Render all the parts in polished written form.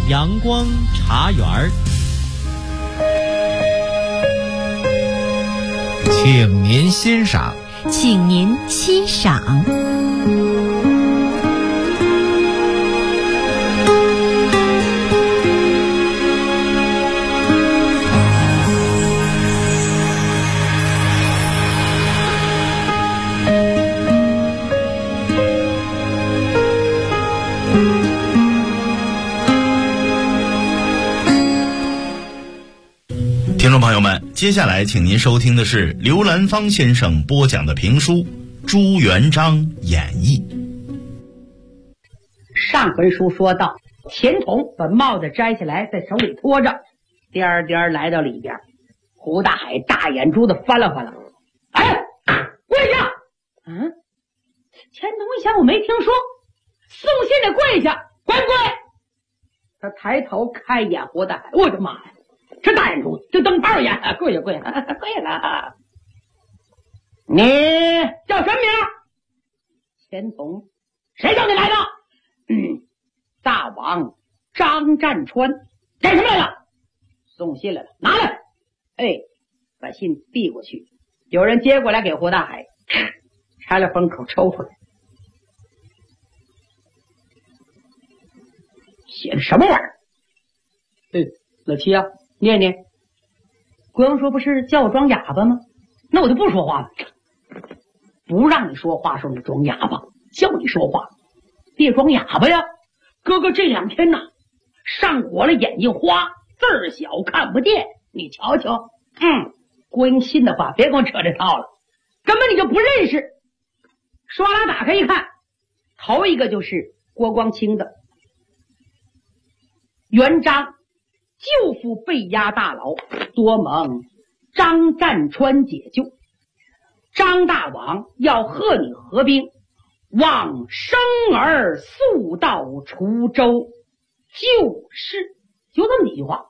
阳光茶园儿， 请您欣赏。 请您欣赏。 听众朋友们，接下来请您收听的是刘兰芳先生播讲的评书《朱元璋演义》。 上回书说到，钱童把帽子摘下来，在手里托着，颠颠来到里边。胡大海大眼珠子翻了翻了，哎，跪下！钱童一想，我没听说，送信的跪下，滚跪！他抬头看一眼胡大海，我的妈呀！这大眼珠子就瞪二眼，跪下跪下跪了。你叫什么名？钱童。谁叫你来的？大王张占川。干什么来了？送信来了，拿来。把信递过去。有人接过来给胡大海，拆了封口抽出来。写的什么玩意儿？老七啊，念念。国王说不是叫我装哑巴吗？那我就不说话了。不让你说话时候你装哑巴，叫你说话别装哑巴呀。哥哥这两天呐，上火了，眼睛花，字儿小看不见，你瞧瞧。郭英信的话别跟我扯这套了，根本你就不认识。刷拉打开一看，头一个就是郭光清的。元璋舅父被押大牢，多蒙张占川解救。张大王要贺你合兵，望生儿速到滁州救事。就这么几句话。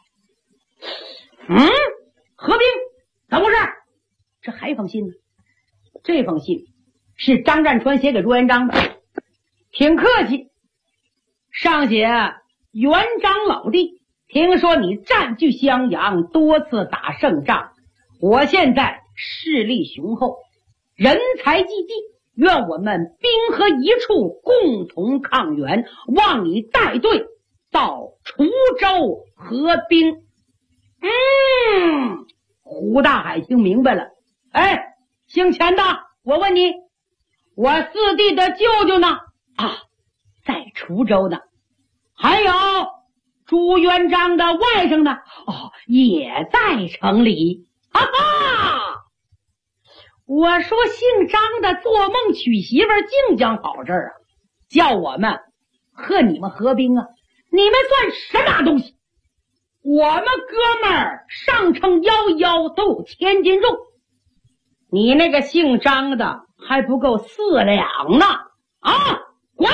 合兵怎么回事？这还一封信呢。这封信是张占川写给朱元璋的，挺客气。上写元璋老弟，听说你占据襄阳，多次打胜仗，我现在势力雄厚，人才济济，愿我们兵合一处，共同抗元，望你带队到滁州合兵。胡大海听明白了。姓钱的，我问你，我四弟的舅舅呢？在滁州呢。还有朱元璋的外甥呢？也在城里。我说姓张的做梦娶媳妇净讲好事啊，叫我们和你们合兵啊，你们算什么东西？我们哥们儿上称11都有1000斤重，你那个姓张的还不够4两呢。滚！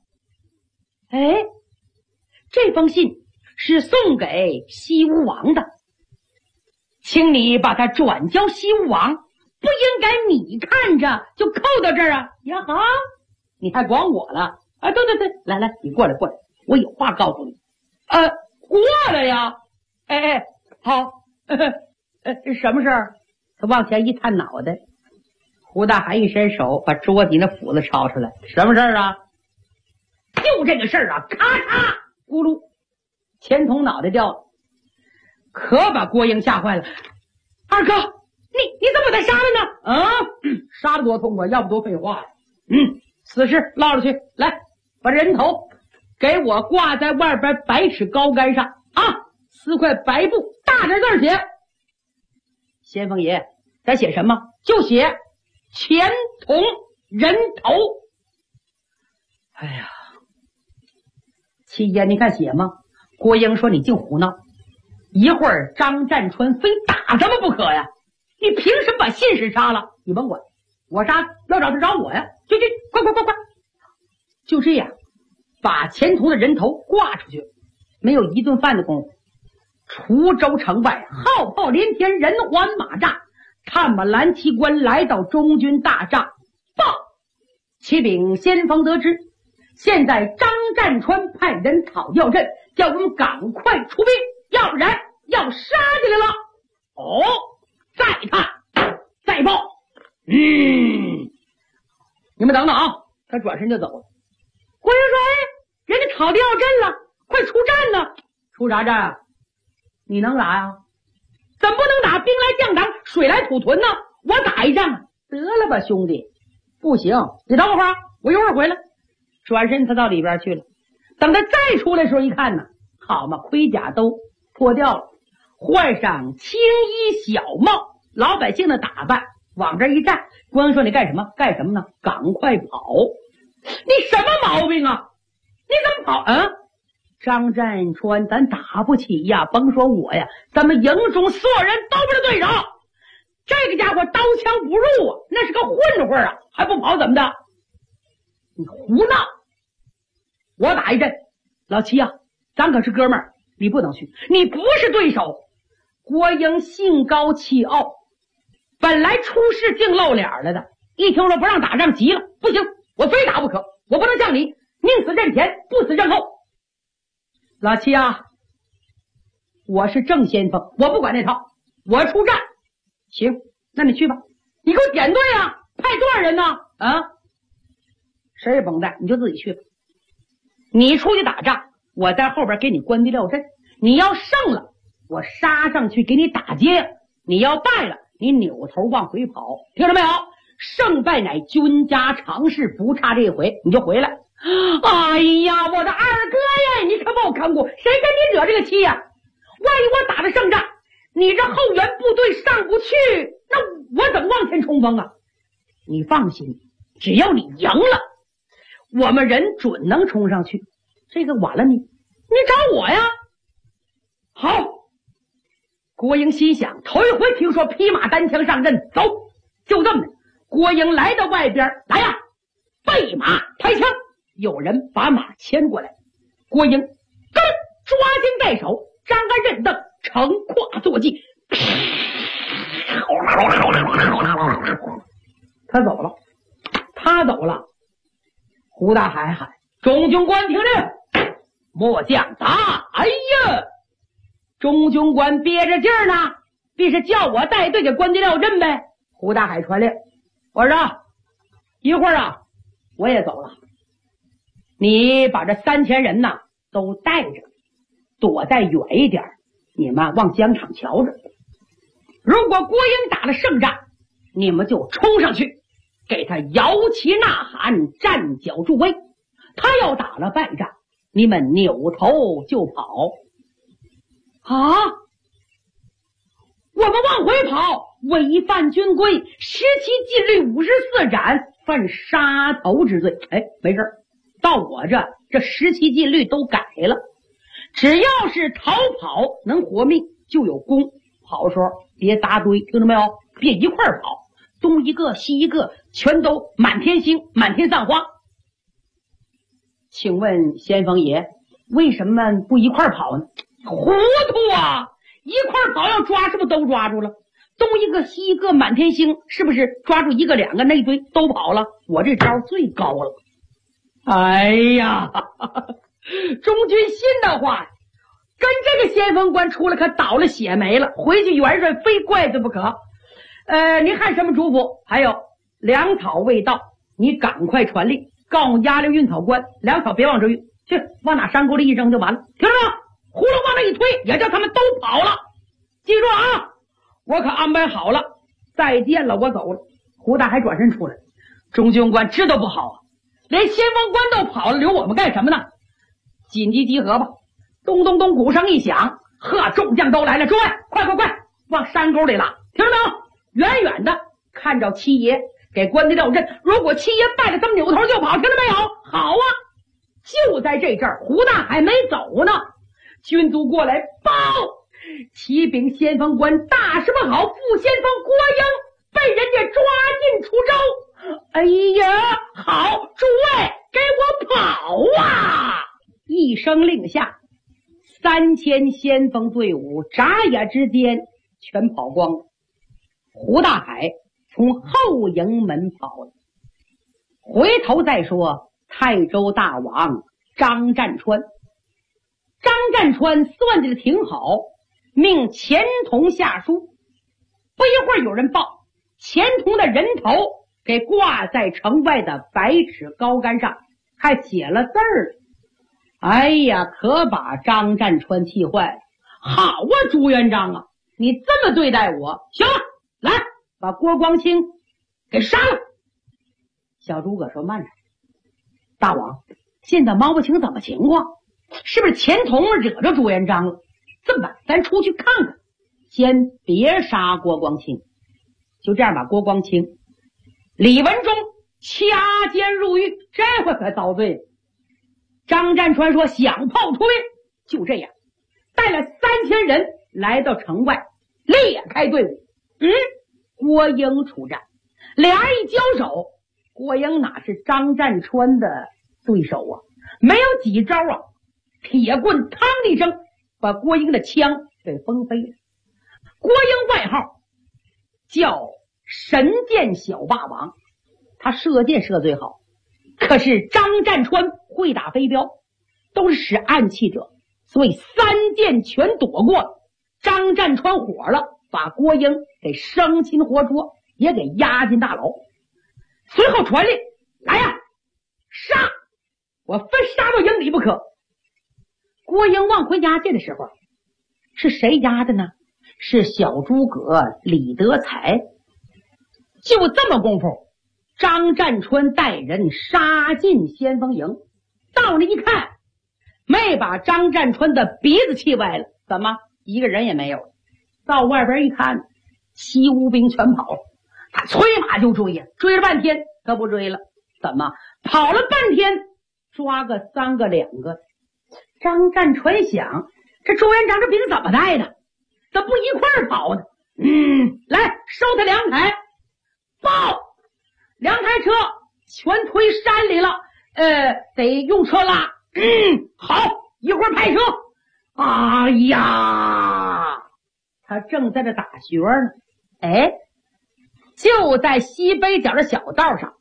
这封信是送给西吴王的，请你把它转交西吴王，不应该你看着就扣到这儿啊！呀哈，你还管我了？对，来，你过来，我有话告诉你。过来呀！好，什么事儿？他往前一探脑袋，胡大海一伸手，把桌底那斧子抄出来。什么事儿啊？就这个事儿啊！咔嚓，咕噜，钱童脑袋掉了，可把郭英吓坏了。二哥，你怎么把他杀了呢？杀了多痛快，要不多废话呀。死尸捞了去，来，把人头给我挂在外边百尺高杆上，4块白布，大点字写。先锋爷，咱写什么？就写钱童人头。七爷，你看写吗？郭英说你净胡闹，一会儿张占川非打咱们不可呀，你凭什么把信使杀了？你甭管，我杀要找他找我呀，去，快！就这样把钱童的人头挂出去，没有一顿饭的功夫，滁州城外号炮连天，人环马扎，探马蓝旗官来到中军大帐，报启禀先锋得知，现在张占川派人讨要朕， 叫我们赶快出兵，要不然要杀进来了。哦，再看，再报。你们等等啊！他转身就走了。郭英说：“哎，人家讨敌要阵了，快出战呢！出啥战？你能打呀？怎么不能打？兵来将挡，水来土屯呢！我打一仗啊！得了吧，兄弟！不行，你等会儿，我一会儿回来。”转身他到里边去了。等他再出来的时候一看呢，好嘛，盔甲都脱掉了，换上青衣小帽，老百姓的打扮，往这一站。郭英说：“你干什么？干什么呢？赶快跑！你什么毛病啊？你怎么跑啊？张占川咱打不起呀，甭说我呀，咱们营中所有人都不是对手。这个家伙刀枪不入啊，那是个混混啊，还不跑怎么的？你胡闹！我打一阵。老七啊，咱可是哥们儿，你不能去，你不是对手。”郭英兴高气傲，本来出事净露脸了的，一听说不让打仗急了，不行，我非打不可，我不能像你宁死阵前不死阵后。老七啊，我是正先锋，我不管那套，我出战。行，那你去吧，你给我点队啊，派多少人呢？啊，谁也甭带，你就自己去吧。你出去打仗，我在后边给你关敌料阵，你要胜了，我杀上去给你打接，你要败了，你扭头往回跑，听着没有？胜败乃君家常事，不差这回，你就回来。哎呀，我的二哥呀，你可把我看过，谁跟你惹这个气呀？万一我打了胜仗，你这后援部队上不去，那我怎么往前冲锋啊？你放心，只要你赢了，我们人准能冲上去。这个晚了你找我呀？好。郭英心想，头一回听说匹马单枪上阵，走，就这么的。郭英来到外边，来呀，备马抬枪，有人把马牵过来。郭英抓经在手，张开刃凳，乘胯坐骑，他走了。胡大海喊：“中军官听令，末将打！”哎呀，中军官憋着劲儿呢，必是叫我带队给关敌料阵呗。胡大海传令：“我说一会儿啊，我也走了，你把这3000人呐都带着，躲在远一点，你们往疆场瞧着。如果郭英打了胜仗，你们就冲上去，给他摇旗呐喊，站脚助威。他要打了败仗，你们扭头就跑。”啊！我们往回跑，违反军规，17禁律54斩，犯杀头之罪。哎，没事，到我这17禁律都改了，只要是逃跑能活命就有功。跑的时候别扎堆，听到没有？别一块儿跑，东一个西一个，全都满天星，满天散花。请问先锋爷，为什么不一块儿跑呢？糊涂啊！一块跑要抓，是不是都抓住了？东一个西一个满天星，是不是抓住一个两个那一堆都跑了？我这招最高了。哎呀，中军心的话，跟这个先锋官出来可倒了血霉了，回去元帅非怪罪不可。您看什么嘱咐？还有粮草未到，你赶快传令，告诉押溜运草官，粮草别往这运，去往哪山沟里一扔就完了，听着没有？葫芦往那一推，也叫他们都跑了。记住啊，我可安排好了。再见了，我走了。胡大海转身出来，中军官知道不好啊，连先锋官都跑了，留我们干什么呢？紧急集合吧！咚咚咚，鼓声一响，呵，众将都来了，诸位，快往山沟里拉，听着没有？远远的看着七爷给关敌料阵，如果七爷败了，咱们扭头就跑，听着没有？好啊！就在这阵儿，胡大海没走呢。军卒过来报，启禀先锋官，大事不好，副先锋郭英被人家抓进滁州。哎呀，好，诸位给我跑啊！一声令下，3000先锋队伍眨眼之间全跑光了。胡大海从后营门跑了。回头再说泰州大王张占川， 张占川算计的挺好，命钱童下书。不一会儿有人报，钱童的人头给挂在城外的百尺高杆上，还写了字儿。哎呀，可把张占川气坏了。好啊，朱元璋啊，你这么对待我，行了，来把郭光清给杀了。小诸葛说：“慢着，大王，现在摸不清怎么情况，是不是钱童惹着朱元璋了？这么办，咱出去看看，先别杀郭光清。”就这样把郭光清、李文忠掐尖入狱，这回可遭罪了。张占川说：“想炮推。”就这样带了3000人来到城外，裂开队伍。郭英出战，俩人一交手，郭英哪是张占川的对手啊？没有几招啊，铁棍嘡的一声把郭英的枪给崩飞了。郭英外号叫神箭小霸王，他射箭射最好，可是张占川会打飞镖，都是使暗器者，所以3箭全躲过了。张占川火了，把郭英给生擒活捉，也给押进大牢。随后传令：“来呀，杀！我非杀到营里不可。”郭英往回押解的时候，是谁押的呢？是小诸葛李德才。就这么功夫，张占川带人杀进先锋营，到那一看，没把张占川的鼻子气歪了，怎么一个人也没有？到外边一看，西吴兵全跑了。他催马就追呀，追了半天他不追了，怎么跑了半天抓个3个2个？张占川想，这朱元璋这兵怎么带的？怎么不一块儿跑呢？来收他2台，报2台车全推山里了，得用车拉。好，一会儿派车。哎呀，他正在这打旋呢，就在西北角的小道上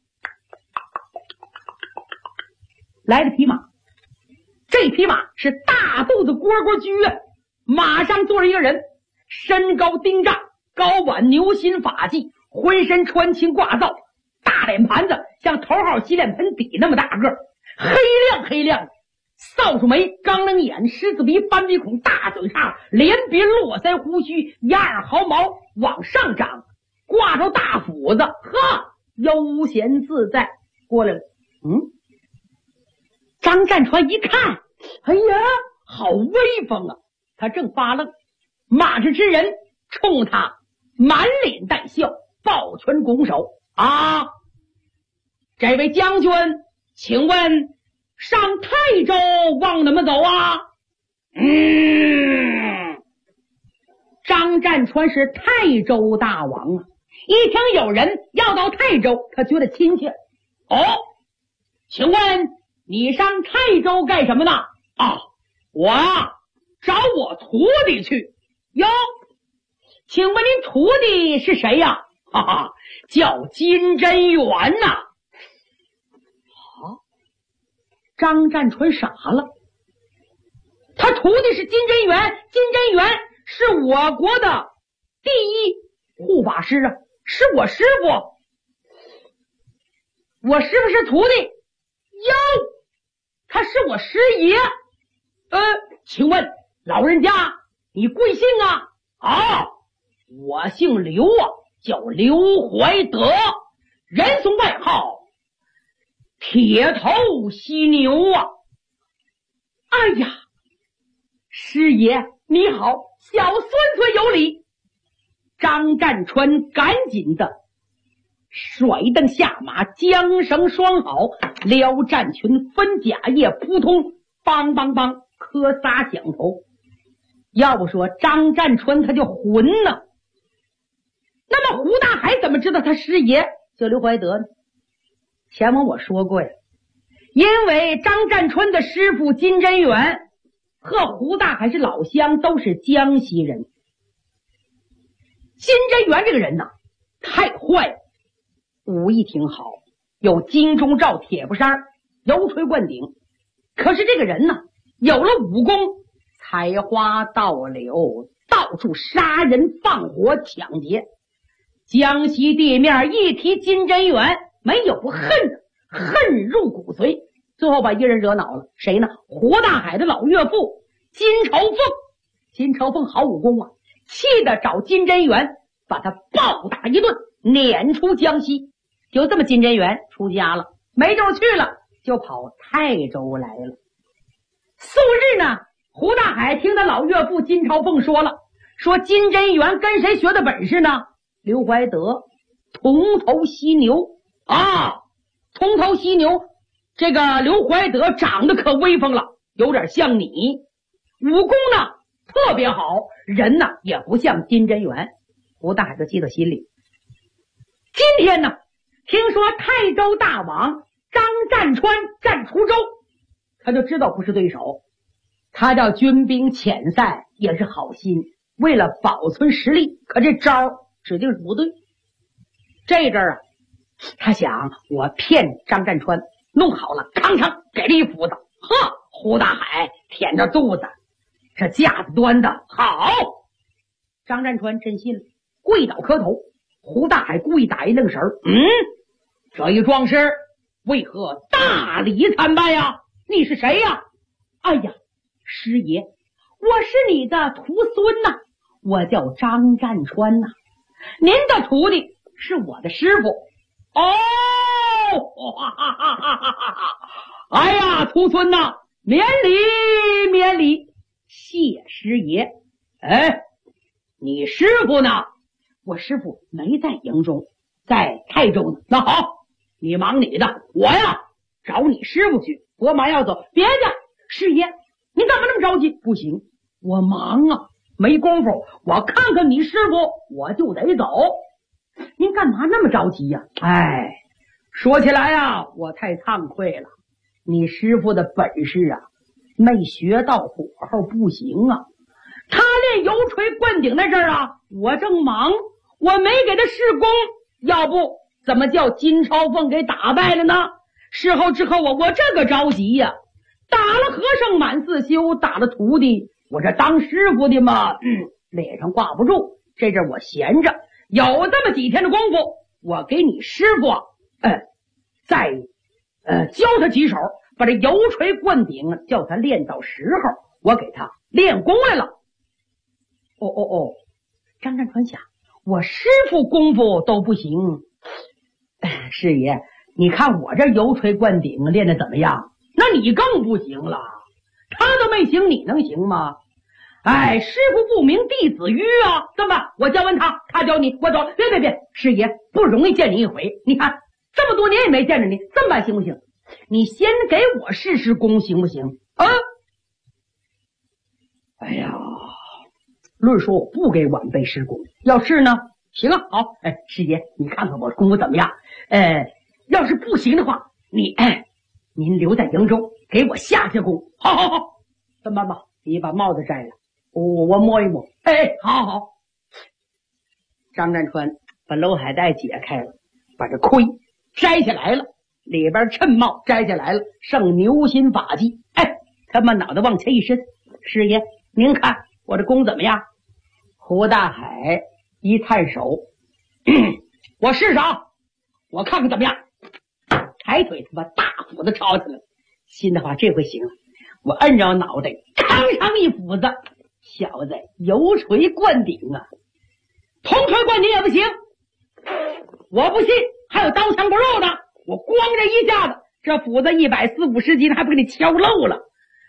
来了匹马。这匹马是大肚子蝈蝈驹啊，马上坐着一个人，身高丁丈，高挽牛心发髻，浑身穿青挂皂，大脸盘子像头号洗脸盆底那么大个，黑亮的，扫帚眉，钢棱眼，狮子鼻，翻鼻孔，大嘴叉，连鼻络腮胡须，压耳毫毛往上长，挂着大斧子，悠闲自在过来了。张占川一看，哎呀，好威风啊！他正发愣，马上之人冲他满脸带笑，抱拳拱手：“啊，这位将军，请问上泰州往哪么走啊？”张占川是泰州大王啊，一听有人要到泰州，他觉得亲切。请问你上泰州干什么呢？我找我徒弟去。哟，请问您徒弟是谁呀？叫金真元呐。张占川傻了，他徒弟是金真元，金真元是我国的第一护法师啊，是我师傅，我师傅是徒弟。他是我师爷。请问老人家你贵姓啊？我姓刘啊，叫刘怀德，人送外号铁头犀牛啊。哎呀，师爷你好，小孙子有礼。张占川赶紧的甩蹬下马，缰绳拴好，撩战裙，分甲叶，扑通梆梆梆，磕仨响头。要不说张占川他就混呢。那么胡大海怎么知道他师爷叫刘怀德呢？前文我说过呀，因为张占川的师傅金真元和胡大海是老乡，都是江西人。金真元这个人太坏了，武艺挺好，有金钟罩铁布衫，油锤灌顶。可是这个人有了武功采花盗柳，到处杀人放火抢劫。江西地面一提金针元，没有不恨的，恨入骨髓。最后把一人惹恼了，谁呢？胡大海的老岳父金朝凤。金朝凤好武功啊，气得找金针元把他暴打一顿，撵出江西。就这么，金针元出家了，没地儿去了，就跑泰州来了。素日呢，胡大海听他老岳父金朝凤说了，说金针元跟谁学的本事呢？刘怀德，铜头犀牛啊，铜头犀牛。这个刘怀德长得可威风了，有点像你，武功呢特别好，人呢也不像金针元。胡大海就记到心里。今天呢，听说泰州大王张占川占滁州，他就知道不是对手。他叫军兵遣散也是好心，为了保存实力，可这招指定是不对。这阵儿啊，他想我骗张占川，弄好了，吭哧给了一斧子。呵，胡大海舔着肚子，这架子端的好。张占川真信了，跪倒磕头。胡大海故意打一愣神儿，这一壮士为何大礼参拜呀？你是谁呀？哎呀，师爷，我是你的徒孙呐，我叫张占川呐，您的徒弟是我的师傅。哦，哎呀，徒孙呐，免礼免礼，谢师爷。哎，你师傅呢？我师傅没在营中，在泰州呢。那好，你忙你的，我呀找你师傅去。我马要走，别介，师爷，你干嘛那么着急？不行，我忙啊，没工夫。我看看你师傅，我就得走。您干嘛那么着急呀？哎，说起来呀，我太惭愧了。你师傅的本事啊，没学到火候，不行啊。他练油锤灌顶那阵儿啊，我正忙，我没给他试功，要不怎么叫金朝凤给打败了呢？事后之后我这个着急呀，打了和尚满自修，打了徒弟，我这当师傅的嘛，脸上挂不住。这阵我闲着，有这么几天的功夫，我给你师傅再教他几手，把这油锤灌顶叫他练到时候，我给他练功来了。张占川想，我师傅功夫都不行，师爷，你看我这油锤灌顶练得怎么样？那你更不行了，他都没行，你能行吗？哎，师傅不明，弟子愚啊！怎么办？我教完他，他教你，我走。别，师爷，不容易见你一回，你看这么多年也没见着你，这么办行不行？你先给我试试功行不行？啊！哎呀，论说我不给晚辈施功，要是呢，行啊，好，师爷，你看看我功夫怎么样？要是不行的话，您留在营中给我下功。好，这么办吧，你把帽子摘了，我摸一摸。好。张占川把娄海带解开了，把这盔摘下来了，里边衬帽摘下来了，剩牛心发髻。他把脑袋往前一伸，师爷，您看我这功怎么样？胡大海一探手，我试试啊，我看看怎么样。抬腿他把大斧子抄起来，心的话这回行了，我摁着脑袋，吭上一斧子，小子油锤灌顶啊，铜锤灌顶也不行，我不信还有刀枪不入的，我光这一下子，这斧子140-150斤还不给你敲漏了。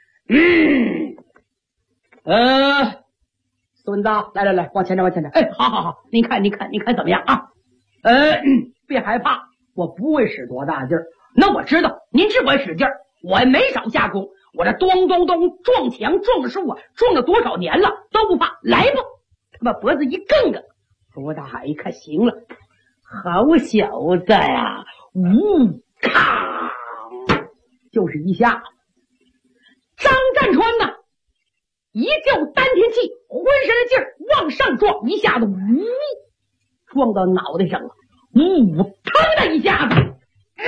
孙子，来，往前点。好，您看怎么样啊？别害怕，我不会使多大劲儿。那我知道您只管使劲儿，我没少下功。我这咚撞墙撞的树啊，撞了多少年了都不怕。来吧，他把脖子一更着。胡大海一看，行了，好小子呀！咔，就是一下。张占川呢，一较丹田气，浑身的劲儿往上撞，一下子撞到脑袋上了，腾的一下子，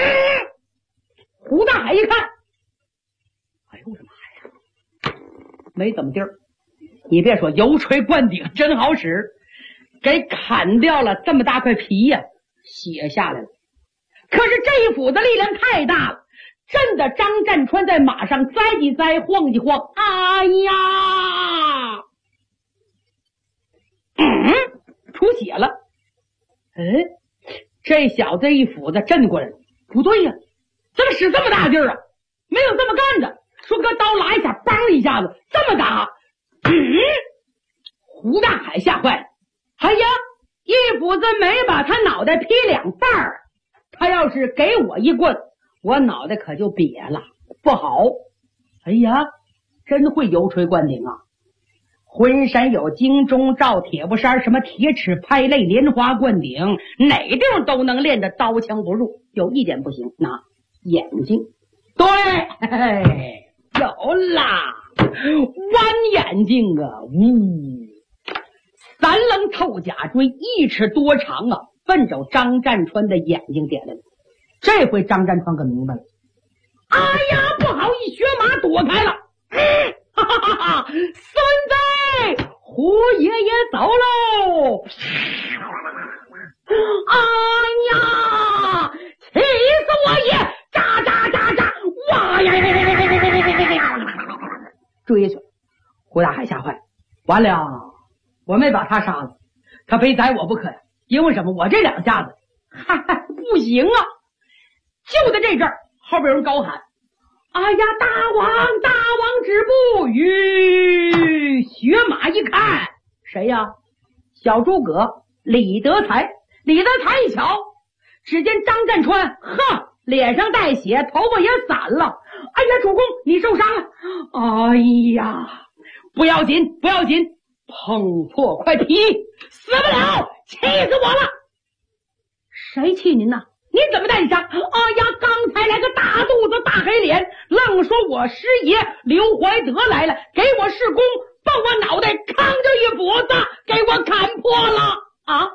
胡大海一看，哎呦我的妈呀！ 没怎么地儿。你别说，油锤灌顶真好使，给砍掉了这么大块皮呀，血下来了。可是这一斧子力量太大了，震得张占川在马上栽几栽，晃几晃，哎呀，出血了。这小子一斧子震过来了，不对呀，怎么使这么大劲儿啊？没有这么干的，说搁刀拉一下，梆一下子这么打。胡大海吓坏了，哎呀，一斧子没把他脑袋劈两半儿，他要是给我一棍，我脑袋可就瘪了，不好。哎呀，真会油锤灌顶啊，浑身有金钟罩、铁布衫，什么铁齿拍肋、莲花灌顶，哪地方都能练得刀枪不入。有一点不行，那眼睛，对，嘿嘿，有啦，弯眼睛啊，三棱透甲锥，1尺多长啊，奔着张占川的眼睛点来了。这回张占川可明白了，哎呀，不好，一学马躲开了。哈哈哈哈，孙子，胡爷爷走喽！哎呀，气死我也！喳喳喳喳，哇呀呀呀呀呀呀呀！追下去，胡大海吓坏，完了，我没把他杀了，他非宰我不可呀！因为什么？我这两下子，不行啊！就在这阵儿，后边有人高喊：“哎呀，大王止步！”学马一看，谁呀？小诸葛李德才。李德才一瞧，只见张占川，脸上带血，头发也散了。哎呀，主公，你受伤了！哎呀，不要紧，不要紧，碰破块皮，死不了，气死我了！谁气您呢？你怎么带伤？哎呀，刚才来个大肚子大黑脸，愣说我师爷刘怀德来了，给我示功，把我脑袋扛着一斧子给我砍破了啊！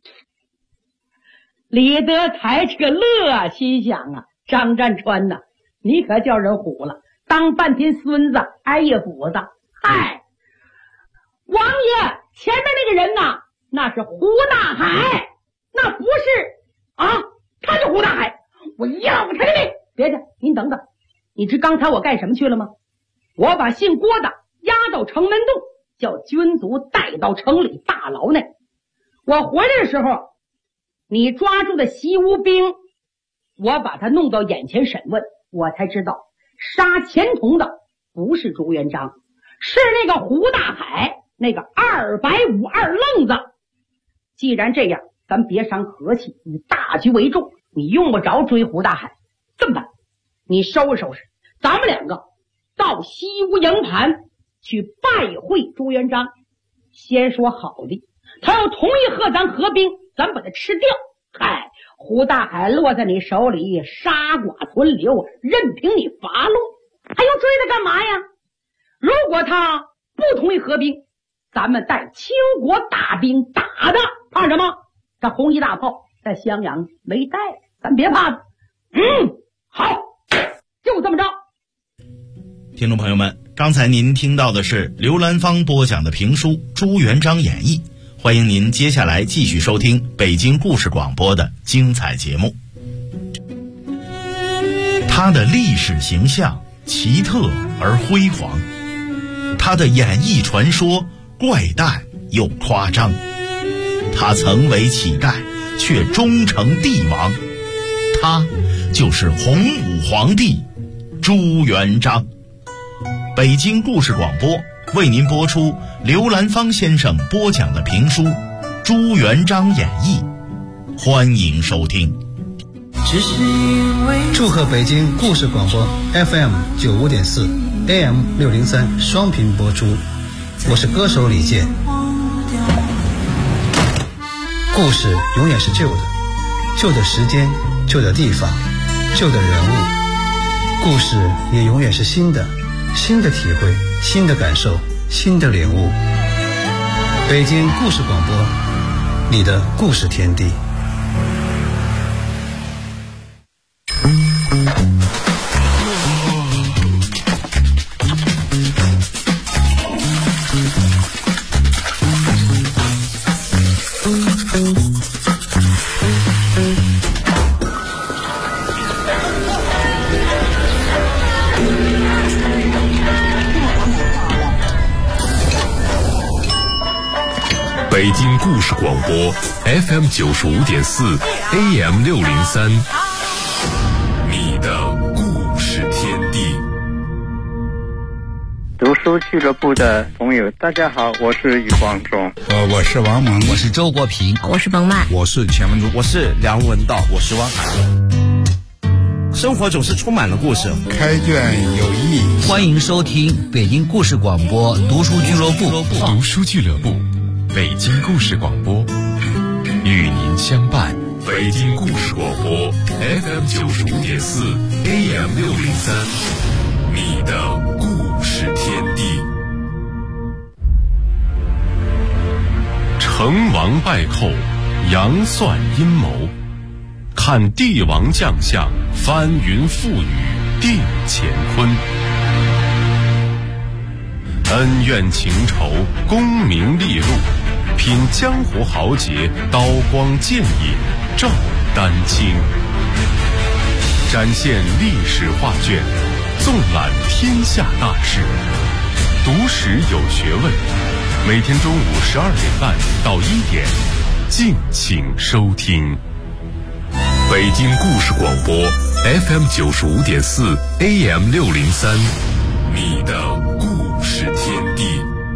李德才这个乐，心想啊，张占川呐，你可叫人唬了，当半天孙子挨一斧子。嗨，王爷，前面那个人呐，那是胡大海，那不是啊，他是胡大海，我要他的命！别介，您等等，你知刚才我干什么去了吗？我把姓郭的押到城门洞，叫军卒带到城里大牢内。我回来的时候，你抓住的西吴兵，我把他弄到眼前审问，我才知道杀钱童的不是朱元璋，是那个胡大海，那个252二愣子。既然这样，咱别伤和气，以大局为重，你用不着追胡大海。这么办，你收拾收拾，咱们两个到西吴营盘去拜会朱元璋。先说好的，他要同意和咱合兵，咱把他吃掉。嗨，胡大海落在你手里，杀剐存留，任凭你伐落，还要追他干嘛呀？如果他不同意合兵，咱们带清国大兵打他，怕什么？这红衣大炮在襄阳没带，咱别怕他。好，就这么着。 听众朋友们，刚才您听到的是刘兰芳播讲的评书《朱元璋演义》，欢迎您接下来继续收听北京故事广播的精彩节目。他的历史形象奇特而辉煌，他的演义传说怪诞又夸张，他曾为乞丐却终成帝王，他就是洪武皇帝朱元璋。北京故事广播为您播出刘兰芳先生播讲的评书《朱元璋演义》，欢迎收听。 祝贺北京故事广播 FM 95.4 AM 603双频播出，我是歌手李健。故事永远是旧的，旧的时间，旧的地方，旧的人物。故事也永远是新的，新的体会，新的感受，新的领悟。北京故事广播，你的故事天地。 北京故事广播 FM 95.4 AM 603，你的故事天地。 读书俱乐部的朋友，大家好，我是余光中， 我是王蒙， 我是周国平， 我是彭曼， 我是钱文珠， 我是梁文道，我是汪涵。生活总是充满了故事， 开卷有益。 欢迎收听北京故事广播读书俱乐部。 读书俱乐部，北京故事广播，与您相伴。北京故事广播 FM 95.4 AM 603，你的故事天地。成王败寇，杨算阴谋，看帝王将相，翻云覆雨，定乾坤。恩怨情仇，功名利禄，品江湖豪杰，刀光剑影，照丹青。展现历史画卷，纵览天下大事，读史有学问。每天中午12点半到1点，敬请收听。北京故事广播 FM 95.4 AM 603，你的故事天地。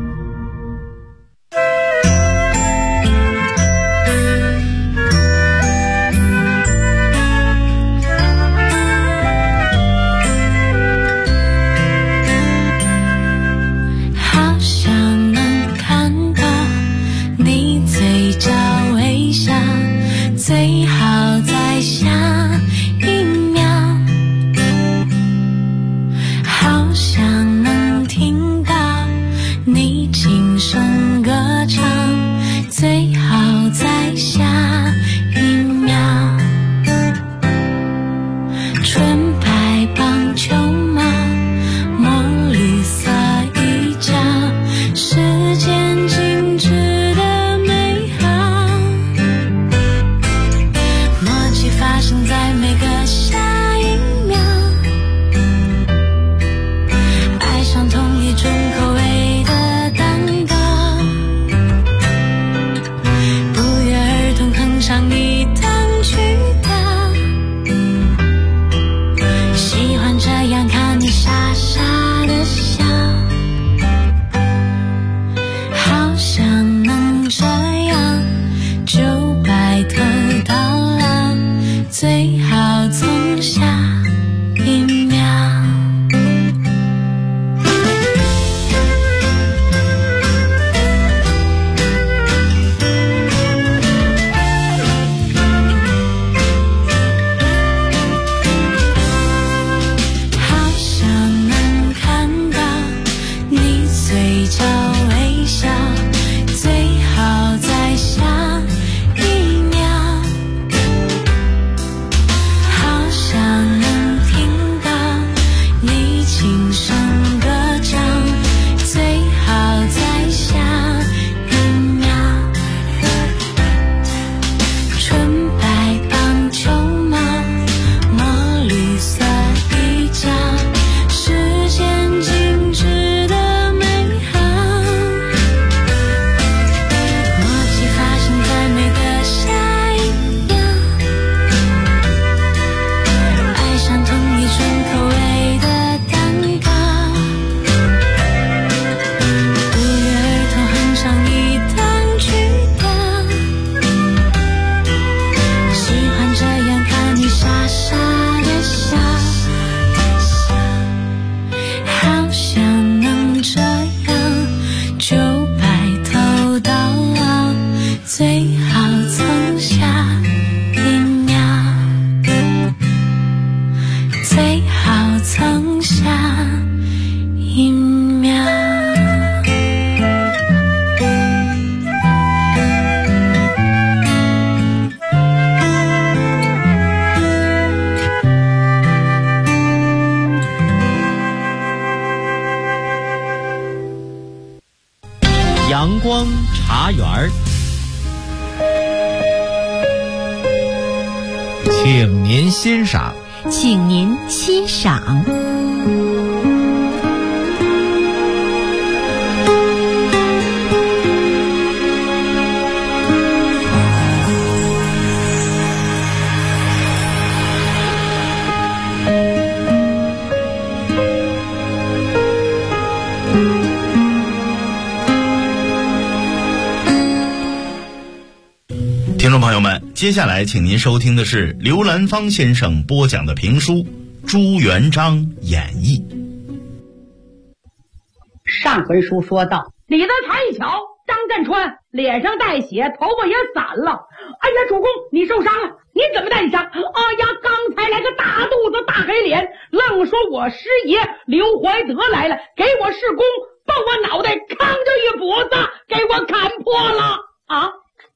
最好在下一秒，好想能听到你轻声歌唱，最好在下一秒。纯白棒球帽，墨绿色衣角，时间静止发生在每个下一秒，爱上同一种口味的蛋糕，不约而同哼唱一段曲调，喜欢这样看你傻傻的笑，好想能这样就白头到老，最好从下一秒。好想能看到你嘴角微笑，最好在下一秒。想能听到你轻声歌唱，最好在下一秒。纯白棒球帽，墨绿色衣角，时间静止的美好，默契发生在每个下一秒，爱上同一种口味的蛋糕，不约而同哼唱一段曲调，喜欢这样看你傻傻的笑，好想能这样就白头到老，最好从下一秒，最好从下一秒。 阳光茶园， 请您欣赏。 请您欣赏。 听众朋友们，接下来请您收听的是刘兰芳先生播讲的评书《朱元璋演义》。 上回书说到，李德才一瞧张占川脸上带血，头发也散了。哎呀，主公，你受伤了，你怎么带伤？哎呀，刚才来个大肚子大黑脸，愣说我师爷刘怀德来了，给我示功，把我脑袋扛着一斧子给我砍破了啊！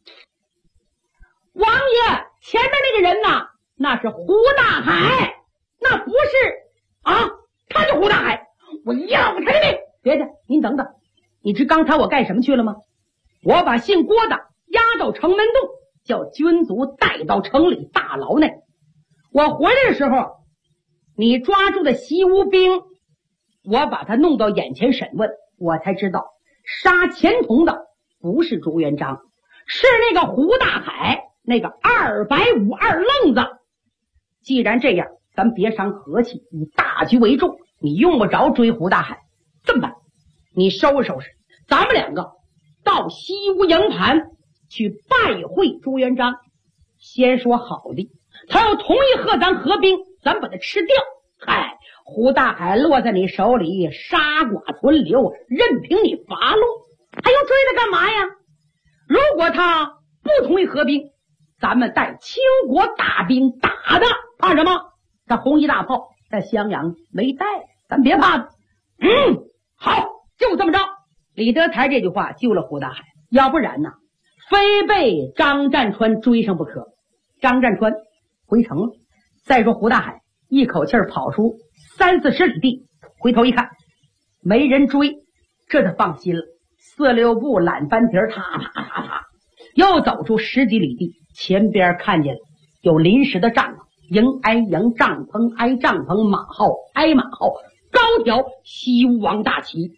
王爷，前面那个人呐，那是胡大海，那不是啊，他是胡大海，我要他的命！别介，您等等，你知刚才我干什么去了吗？我把姓郭的押到城门洞，叫军卒带到城里大牢内。我回来的时候，你抓住的西吴兵，我把他弄到眼前审问，我才知道杀钱童的不是朱元璋，是那个胡大海，那个252二愣子。既然这样，咱别伤和气，以大局为重，你用不着追胡大海。这么办，你收拾收拾，咱们两个到西吴营盘去拜会朱元璋。先说好的，他要同意和咱合兵，咱把他吃掉。嗨，胡大海落在你手里，杀剐屯留，任凭你伐落，还要追他干嘛呀？如果他不同意合兵，咱们带清国大兵打他，怕什么？这红衣大炮在襄阳没带，咱别怕他。好，就这么着。李德才这句话救了胡大海，要不然呢，非被张占川追上不可。张占川回城了，再说胡大海一口气跑出30-40里地，回头一看没人追，这他放心了，4、6步懒翻蹄，踏，又走出10几里地，前边看见了有临时的帐篷，营挨营，帐篷挨帐篷，马号挨马号，高挑西吴王大旗。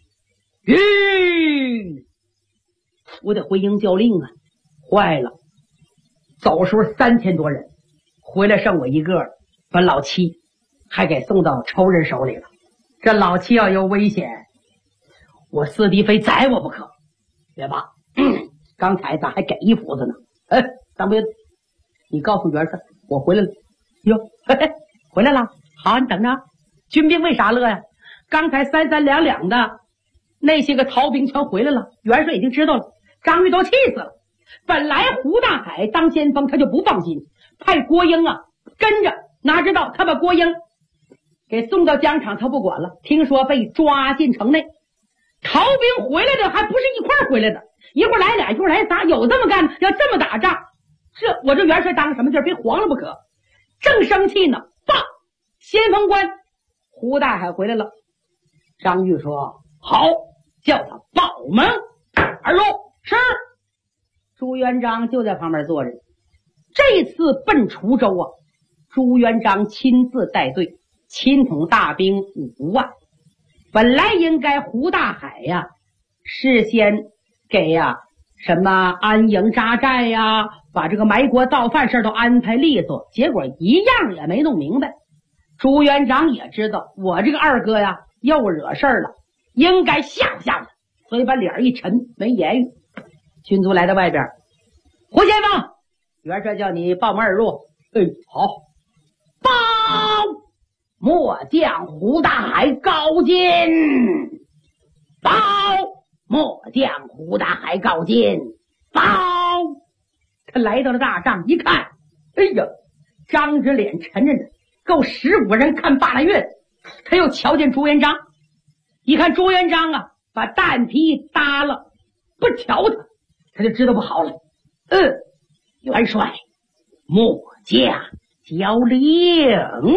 我得回营叫令啊！坏了，走时候3000多人，回来剩我一个了，把老七还给送到仇人手里了。这老七要有危险，我四弟非宰我不可。别怕，刚才咋还给一斧子呢？当兵，你告诉元帅我回来了。哟，回来了，好，你等着。军兵为啥乐呀？刚才3、3、2、2的那些个逃兵全回来了，元帅已经知道了，张玉都气死了。本来胡大海当先锋，他就不放心，派郭英啊跟着，哪知道他把郭英给送到疆场，他不管了。听说被抓进城内，逃兵回来的还不是一块回来的，一会儿来俩，一会儿来仨，有这么干的？要这么打仗，我这元帅当什么劲儿，非黄了不可。正生气呢，报先锋官胡大海回来了。张玉说好，叫他报门。二路是。朱元璋就在旁边坐着。这次奔滁州啊，朱元璋亲自带队，亲统大兵5万。本来应该胡大海呀，事先给什么安营扎寨呀，把这个埋国造反事都安排利索，结果一样也没弄明白。朱元璋也知道我这个二哥呀又惹事了，应该吓唬吓唬他，所以把脸一沉，没言语。军卒来到外边，胡先锋，元帅叫你报门而入。好。报末将胡大海告进。报末将胡大海告进。报。他来到了大帐一看，哎呀，张着脸沉着呢，够15人看罢了月。他又瞧见朱元璋，一看朱元璋啊把蛋皮搭了，不瞧他，他就知道不好了。元帅，末将交令。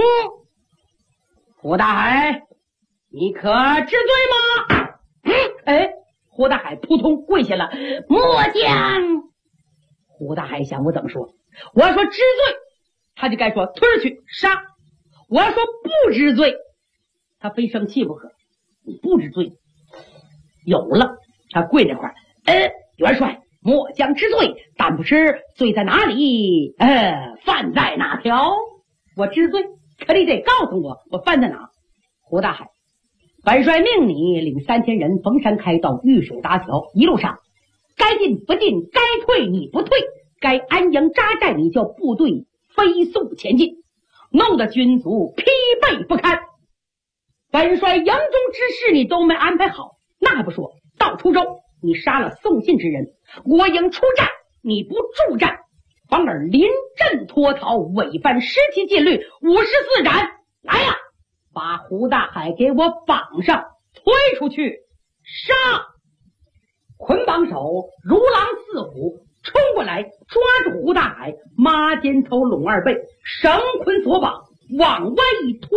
胡大海，你可知罪吗？胡大海扑通跪下了。末将。胡大海想，我怎么说？我要说知罪，他就该说推去杀；我要说不知罪，他非生气不可。你不知罪，有了，他跪那块儿。元帅，末将知罪，但不知罪在哪里，犯在哪条？我知罪，可你得告诉我，我犯在哪？胡大海，本帅命你领3000人逢山开道，遇水搭桥，一路上该进不进，该退你不退， 该安营扎寨，你叫部队飞速前进，弄得军卒疲惫不堪。本帅营中之事你都没安排好，那还不说，到初州你杀了送信之人，我营出战你不助战，反而临阵脱逃，违反17禁律，54斩。来呀，把胡大海给我绑上，推出去杀！捆绑手如狼似虎冲过来，抓住胡大海，抹肩头拢二背，绳捆索绑，往外一推。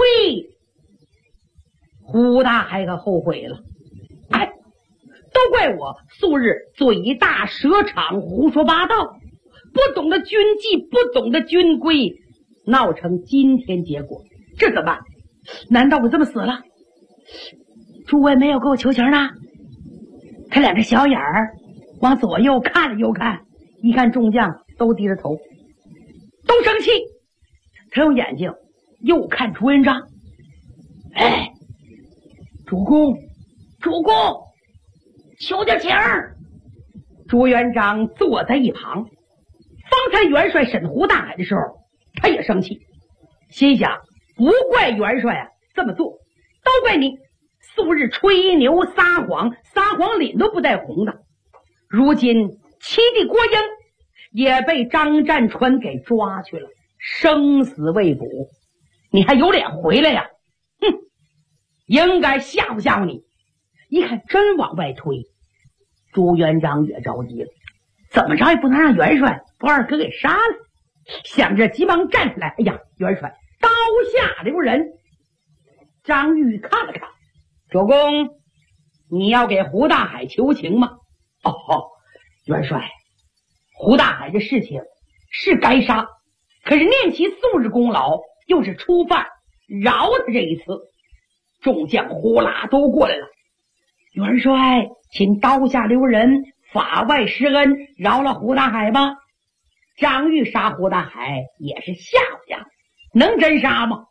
胡大海可后悔了，哎，都怪我素日嘴大舌长，胡说八道，不懂得军纪，不懂得军规，闹成今天结果，这怎么办？难道我这么死了？诸位没有给我求情呢？他两个小眼儿往左右看了又看，一看众将都低着头，都生气。他用眼睛又看朱元璋，哎，主公，求求情！朱元璋坐在一旁，方才元帅审胡大海的时候，他也生气，心想不怪元帅这么做，都怪你素日吹牛撒谎脸都不带红的。如今七弟郭英也被张占川给抓去了，生死未卜，你还有脸回来呀？哼，应该吓唬吓唬你。一看真往外推，朱元璋也着急了，怎么着也不能让元帅把二哥给杀了。想着急忙站起来，哎呀，元帅刀下留人。张玉看了看，主公，你要给胡大海求情吗？哦，元帅，胡大海这事情是该杀，可是念其素日功劳，又是初犯，饶他这一次。众将呼啦都过来了，元帅，请刀下留人，法外施恩，饶了胡大海吧。张玉杀胡大海也是吓唬吓唬，能真杀吗？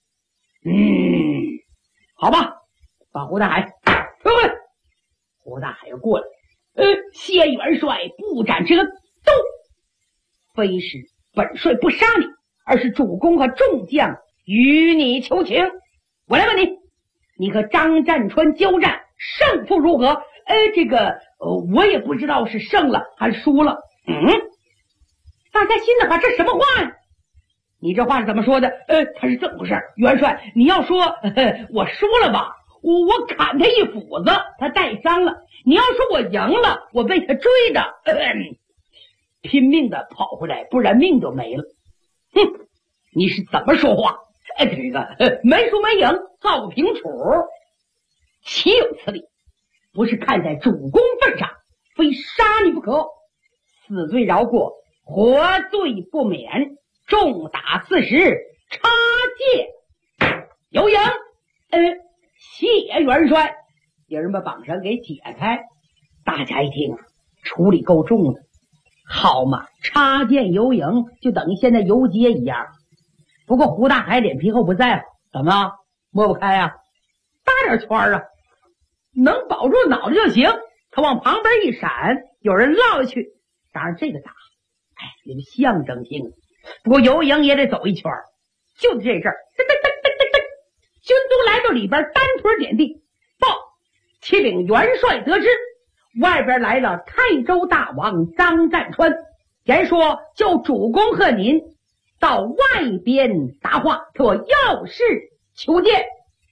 好吧，把胡大海推回来。胡大海又过来，谢元帅不斩之恩，都非是本帅不杀你，而是主公和众将与你求情。我来问你，你和张占川交战胜负如何？我也不知道是胜了还是输了。大家心里话，这什么话呀？你这话是怎么说的？他是这么回事，元帅，你要说我输了吧，我砍他一斧子，他带伤了；你要说我赢了，我被他追的，拼命的跑回来，不然命都没了。哼，你是怎么说话？这个没输没赢，造个平处，岂有此理？不是看在主公份上，非杀你不可。死罪饶过，活罪不免，重打40，插戒。有赢。谢元帅。有人把绑绳给解开，大家一听处理够重的，好嘛，插剑游营就等于现在游街一样。不过胡大海脸皮厚不在乎，怎么摸不开啊？大点圈啊，能保住脑袋就行。他往旁边一闪，有人落下去，当然这个打有象征性。不过游营也得走一圈，就这阵儿，军都来到里边，单腿点地报，启禀元帅得知，外边来了泰州大王张占川，言说叫主公和您到外边答话，特要事求见。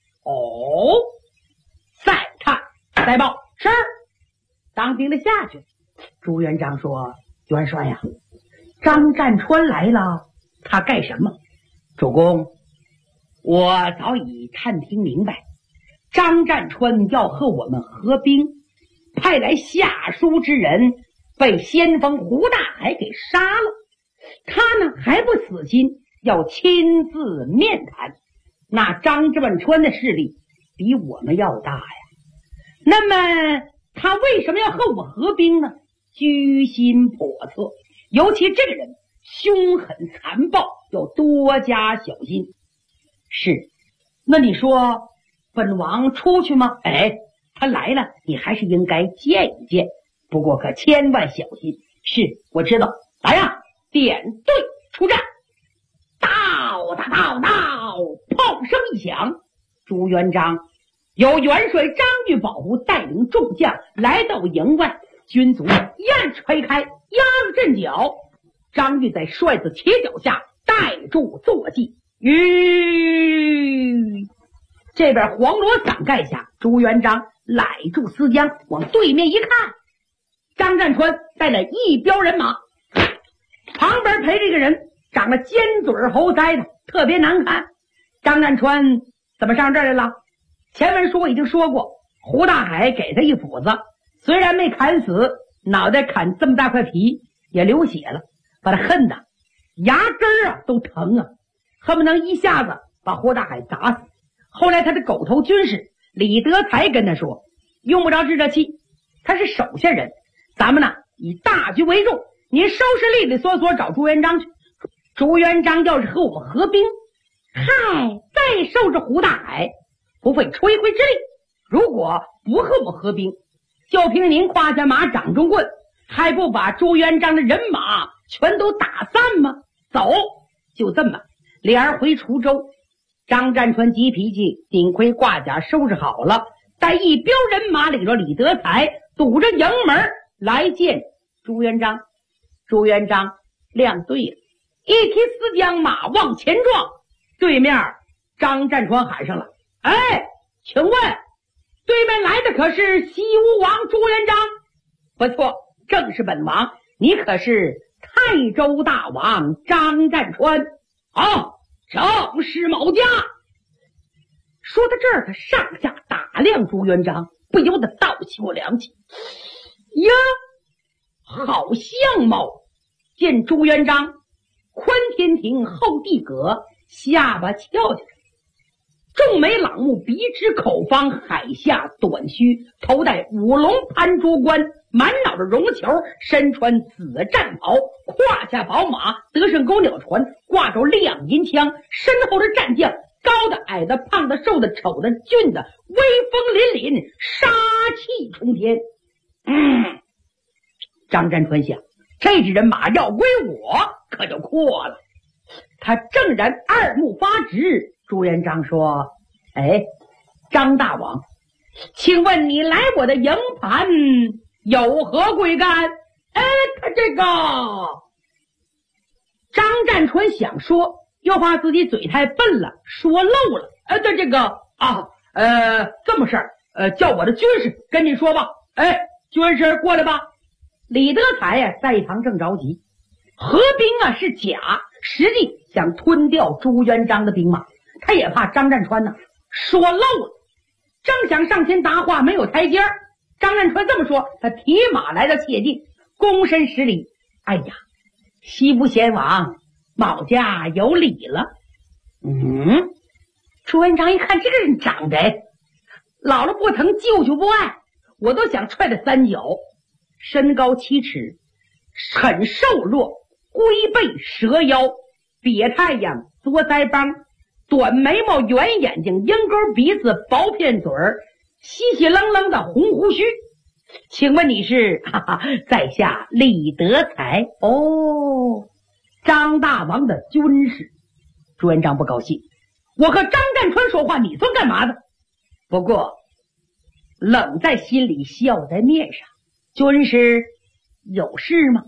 再看再报。是。当兵的下去。朱元璋说，元帅呀，张占川来了，他干什么？主公，我早已探听明白，张占川要和我们合兵，派来下书之人被先锋胡大海给杀了，他呢还不死心，要亲自面谈。那张占川的势力比我们要大呀，那么他为什么要和我们合兵呢？居心叵测，尤其这个人凶狠残暴，要多加小心。是，那你说本王出去吗？他来了，你还是应该见一见，不过可千万小心。是，我知道， 来呀，点队出战！到，炮声一响，朱元璋由元帅张玉宝带领众将来到营外，军卒燕吹开，鸭子阵脚。张玉在帅子旗脚下带住坐骑。这边黄罗伞盖下，朱元璋揽住丝缰，往对面一看，张占川带了一彪人马，旁边陪着一个人，长了尖嘴猴腮的，特别难看。张占川怎么上这儿来了？前文书已经说过，胡大海给他一斧子，虽然没砍死，脑袋砍这么大块皮也流血了，把他恨的牙根都疼啊，恨不能一下子把胡大海砸死。后来他的狗头军师李德才跟他说，用不着置这气，他是手下人，咱们呢以大局为重，您收拾利利索索找朱元璋去。朱元璋要是和我们合兵，再受着胡大海，不费吹灰之力。如果不和我们合兵，就凭您胯下马掌中棍，还不把朱元璋的人马全都打散吗？走，就这么俩人回滁州。张占川急脾气，顶盔挂甲收拾好了，带一彪人马领着李德才堵着营门来见朱元璋。朱元璋亮对了，一提丝缰，马往前撞。对面张占川喊上了，请问对面来的可是西吴王朱元璋？不错，正是本王，你可是泰州大王张占川？正是某家。说到这儿，他上下打量朱元璋，不由得倒起我凉气。呀，好相貌！见朱元璋宽天庭，厚地阁，下巴翘起来，重眉朗目，鼻直口方，海下短须，头戴五龙盘珠冠，满脑的绒球，身穿紫战袍，胯下宝马，德胜狗鸟船，挂着亮银枪，身后的战将，高的矮的，胖的瘦的，丑的俊的，威风凛凛，杀气冲天。张占川想，这支人马要归我，可就阔了。他正然二目发直。朱元璋说，张大王，请问你来我的营盘有何贵干？他这个张占川想说，又怕自己嘴太笨了，说漏了。这个这么事儿，叫我的军师跟你说吧。军师过来吧。李德才在一旁正着急，合兵是假，实际想吞掉朱元璋的兵马，他也怕张占川说漏了，正想上前答话，没有台阶。张占川这么说，他提马来到切近，躬身施礼。西吴贤王，某家有礼了。朱元璋一看这个人长得姥姥不疼，舅舅不爱，我都想踹他三脚。身高7尺，很瘦弱，龟背蛇腰，瘪太阳，多腮帮，短眉毛，圆眼睛，鹰钩鼻子，薄片嘴儿，稀稀楞楞的红胡须。请问你是在下李德才？张大王的军师。朱元璋不高兴，我和张占川说话，你算干嘛的？不过冷在心里，笑在面上。军师有事吗？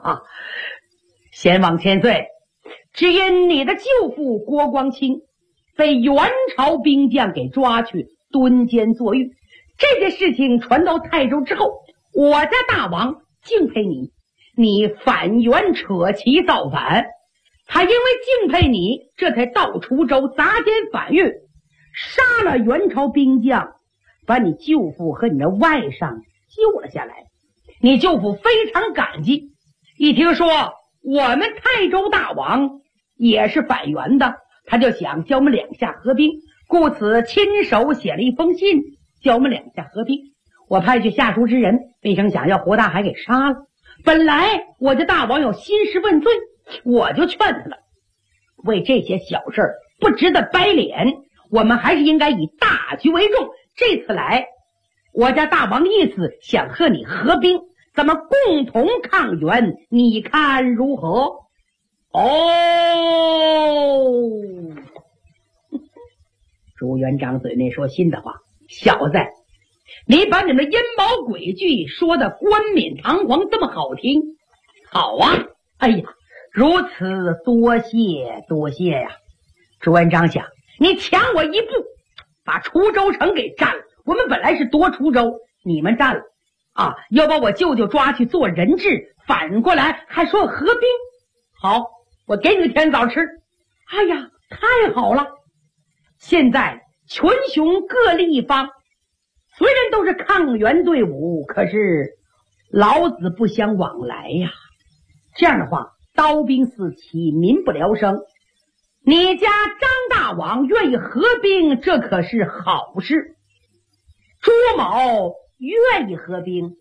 先王千岁，只因你的舅父郭光清被元朝兵将给抓去蹲监坐狱，这件事情传到泰州之后，我家大王敬佩你，你反元扯旗造反，他因为敬佩你，这才到滁州砸监反狱，杀了元朝兵将，把你舅父和你的外甥救了下来。你舅父非常感激，一听说我们泰州大王也是反元的，他就想叫我们两下合兵，故此亲手写了一封信，叫我们两下合兵。我派去下书之人，没成想要胡大海给杀了。本来我家大王有心事问罪，我就劝他了，为这些小事不值得掰脸，我们还是应该以大局为重。这次来，我家大王意思想和你合兵， 咱们共同抗元，你看如何？朱元璋嘴内说新的话，小子，你把你们阴谋诡计说的冠冕堂皇，这么好听，好啊！哎呀，如此多谢多谢呀！朱元璋想，你抢我一步，把滁州城给占了。我们本来是夺滁州，你们占了啊，要把我舅舅抓去做人质，反过来还说合兵。好，我给你天枣吃。哎呀，太好了！现在群雄各立一方，虽然都是抗元队伍，可是老子不相往来呀。这样的话，刀兵四起，民不聊生。你家张大王愿意合兵，这可是好事。朱某愿意合兵，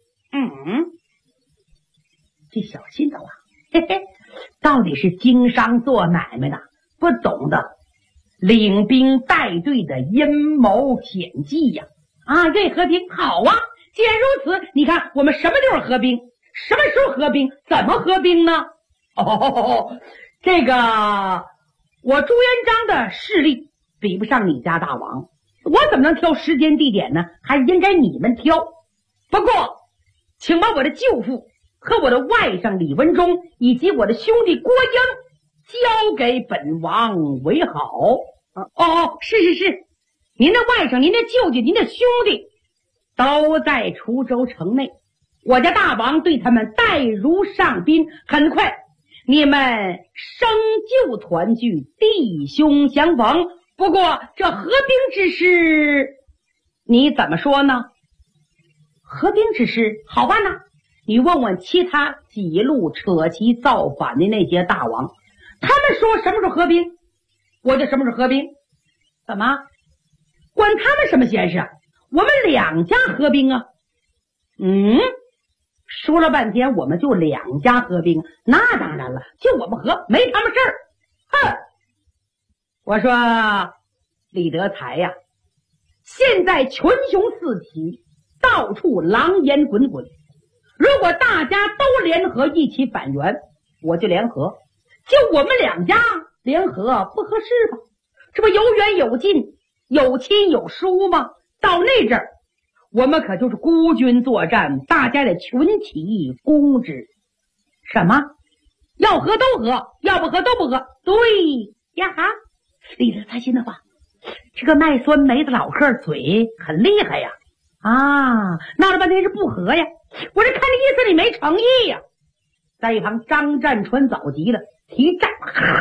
这小心的话，嘿嘿，到底是经商做买卖的，不懂得领兵带队的阴谋险计呀！愿意合兵，好啊！既然如此，你看我们什么地方合兵，什么时候合兵，怎么合兵呢？这个我朱元璋的势力比不上你家大王，我怎么能挑时间地点呢？还应该你们挑。不过，请把我的舅父和我的外甥李文忠以及我的兄弟郭英交给本王为好。是，您的外甥、您的舅舅、您的兄弟都在滁州城内，我家大王对他们待如上宾，很快你们生就团聚，弟兄相逢。不过这合兵之事你怎么说呢？合兵之事好办呐，你问问其他几路扯旗造反的那些大王，他们说什么时候合兵，我就什么时候合兵。怎么关他们什么闲事啊？我们两家合兵啊。说了半天我们就两家合兵，那当然了，就我们合，没他们事儿。我说李德才呀，现在群雄四起，到处狼烟滚滚，如果大家都联合一起反元，我就联合，就我们两家联合不合适吧？这不有远有近，有亲有疏吗？到那阵儿我们可就是孤军作战，大家得群起攻之。什么？要合都合，要不合都不合。对呀哈，李德才心的话，这个卖酸梅的老客嘴很厉害呀。闹了半天是不合呀，我这看这意思你没诚意呀。在一旁张占川早急了，提战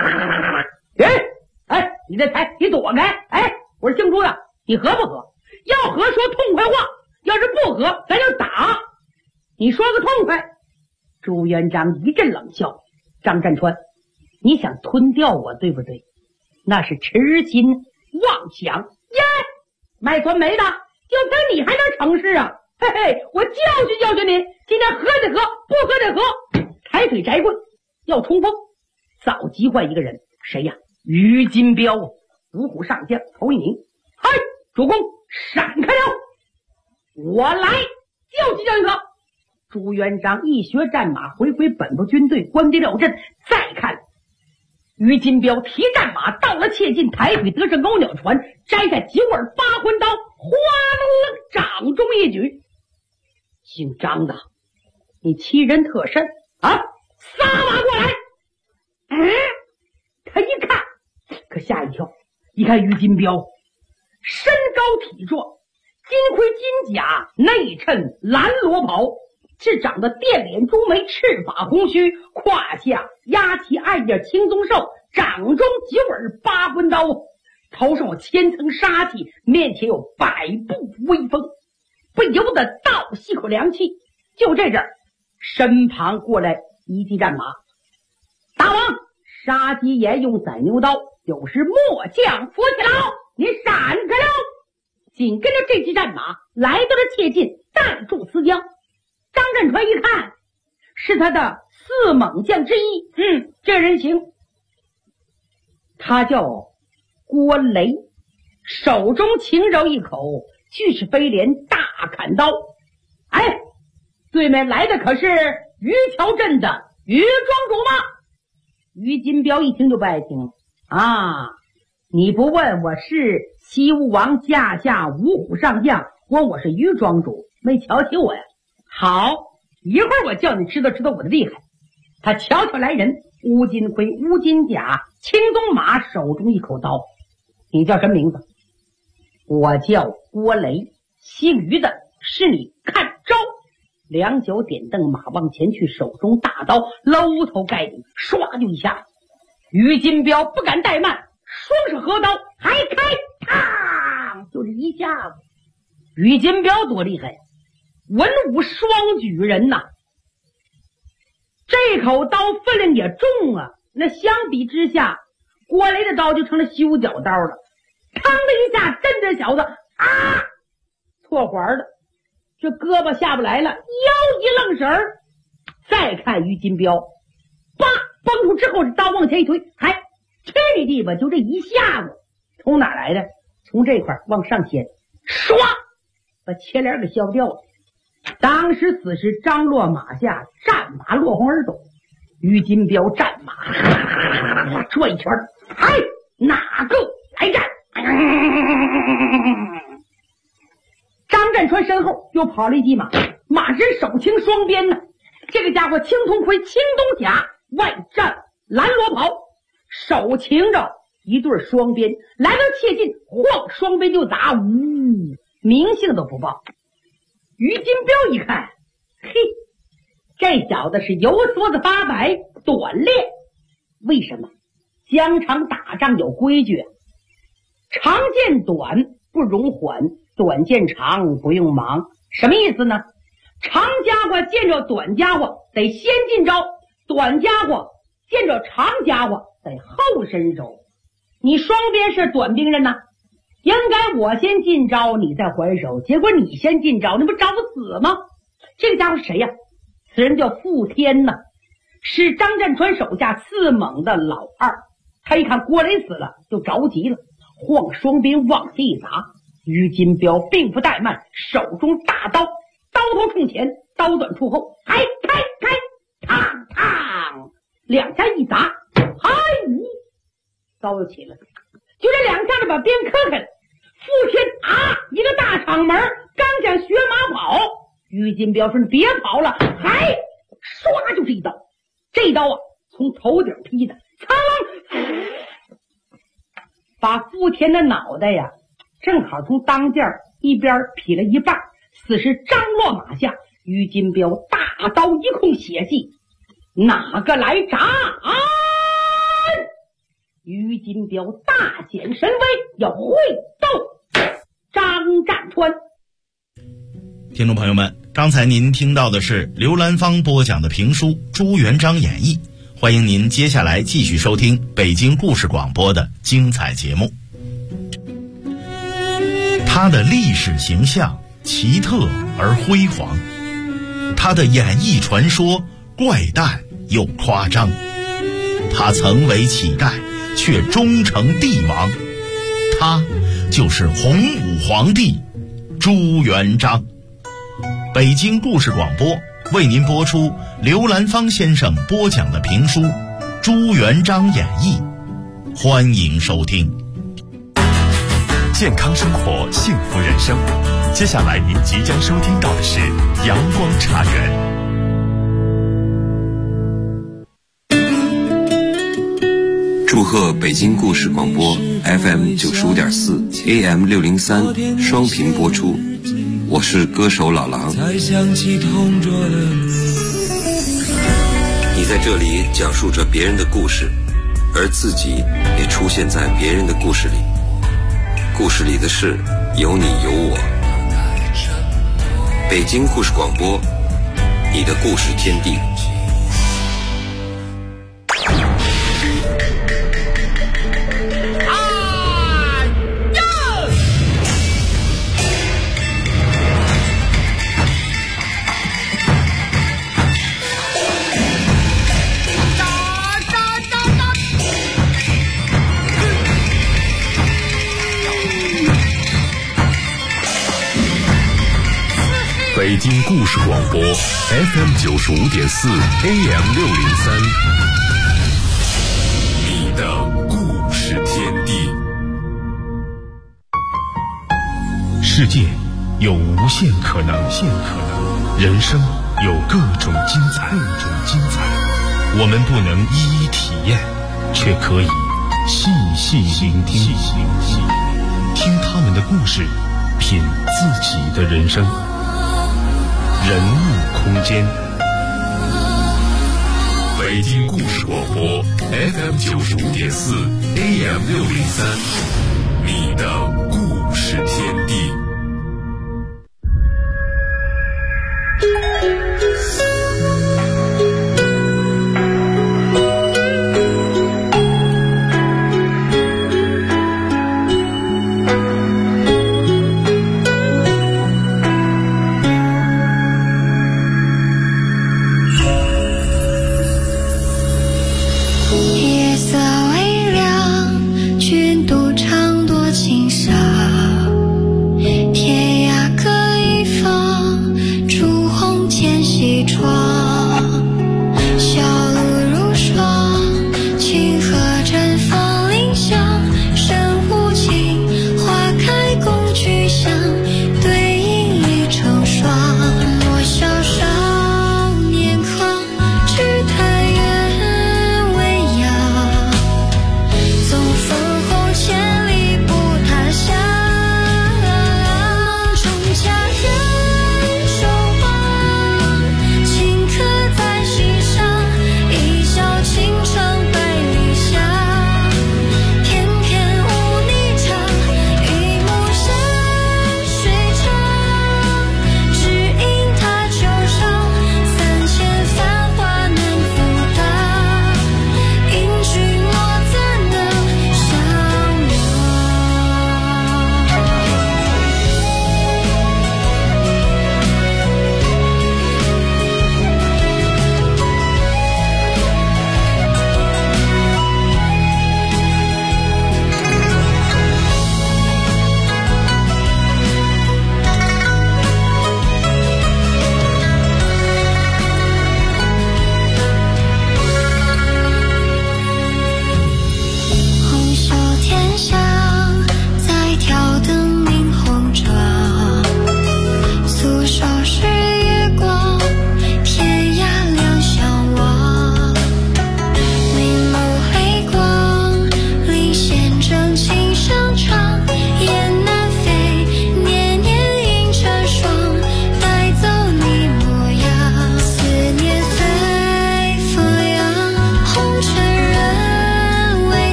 李德才，你躲开！我是姓朱的，你合不合？要合说痛快话，要是不合咱就打，你说个痛快。朱元璋一阵冷笑，张占川，你想吞掉我对不对？那是痴心妄想耶！卖酸梅的就跟你还能成事啊？我教训教训你，今天合得合，不合得合。抬腿摘棍要冲锋，早急唤一个人，谁呀？于金彪，五虎上将，头一拧，主公闪开了，我来教训教训他。朱元璋一学战马，回归本部军队，关敌了阵。再看于金彪提战马到了切近，抬腿得胜钩鸟船，摘下9耳八魂刀，哗楞掌中一举。姓张的，你欺人特甚啊！撒马过来！他一看可吓一跳，一看于金彪身高体壮，金盔金甲，内衬蓝罗袍，是长得电脸朱眉，赤发红须，胯下压起暗叶青松兽，掌中9耳八魂刀，头上有千层杀气，面前有百步威风，不由得倒吸口凉气。就这阵儿，身旁过来一骑战马，大王杀鸡言用宰牛刀，有时末将扶起牢，你闪开了。紧跟着这骑战马来到了切近，带住思江。张占川一看是他的4猛将之一，这人行，他叫郭雷，手中轻揉一口巨齿飞镰大砍刀。 对面来的可是于桥镇的于庄主吗？于金彪一听就不爱听了啊！你不问我是西吴王驾下五虎上将，我是于庄主，没瞧起我呀？好，一会儿我叫你知道我的厉害。他悄悄来人，乌金盔、乌金甲，青鬃马，手中一口刀。你叫什么名字？我叫郭雷，姓于的，是你看招。两脚点蹬，马往前去，手中大刀搂头盖顶，唰就一下。于金彪不敢怠慢，双手合刀，还开，嘡，就是一下子。于金彪多厉害呀，文武双举人呐！这口刀分量也重啊，那相比之下，郭雷的刀就成了修脚刀了。嘡的一下，震这小子啊，错环了，这胳膊下不来了，腰一愣神儿。再看于金彪，叭绷住之后，刀往前一推，还去你地吧！就这一下子，从哪来的？从这块往上掀，唰，把前帘给削掉了。当时此时张落马下，战马落红而走。于金彪战马转一圈，嗨，哪个来战？张占川身后又跑了一匹马，马身手擎双鞭呢。这个家伙青铜盔、青铜甲，外战蓝罗袍，手擎着一对双鞭，来到切近，晃双鞭就打，呜，名姓都不报。于金彪一看，嘿，这小子是油梭子发白，短练。为什么？疆场打仗有规矩，长见短不容缓，短见长不用忙。什么意思呢？长家伙见着短家伙得先进招，短家伙见着长家伙得后伸手。你双边是短兵刃呢，应该我先进招，你再还手，结果你先进招，你不找死吗？这个家伙是谁呀？此人叫傅天呐，是张占川手下次猛的老二。他一看郭雷死了，就着急了，晃双鞭往地一砸。于金彪并不怠慢，手中大刀，刀头冲前，刀短处后，开，嘡嘡，两下一砸，嗨，刀就起来了，就这两下子把鞭磕开了。傅天啊，一个大场门，刚想学马跑，于金彪说：“你别跑了！”嗨，唰就是一刀，这一刀啊，从头顶劈的，噌，把傅天的脑袋呀，正好从当间一边劈了一半。此时张落马下，于金彪大刀一控血迹，哪个来斩？于金彪大显神威，要会斗张占川。 听众朋友们，刚才您听到的是刘兰芳播讲的评书《朱元璋演义》，欢迎您接下来继续收听北京故事广播的精彩节目。他的历史形象奇特而辉煌，他的演义传说怪诞又夸张，他曾为乞丐却终成帝王，他就是洪武皇帝朱元璋。北京故事广播为您播出刘兰芳先生播讲的评书《朱元璋演义》，欢迎收听。 健康生活，幸福人生。接下来您即将收听到的是阳光茶园。 祝贺北京故事广播 FM 95.4 AM 603双频播出，我是歌手老狼。你在这里讲述着别人的故事，而自己也出现在别人的故事里，故事里的事有你有我。北京故事广播，你的故事天地。 北京故事广播 FM 95.4 AM 603，你的故事天地。世界有无限可能，人生有各种精彩。我们不能一一体验，却可以细细聆听，听他们的故事，品自己的人生。人物空间，北京故事广播 FM 95.4 AM 603，你的故事天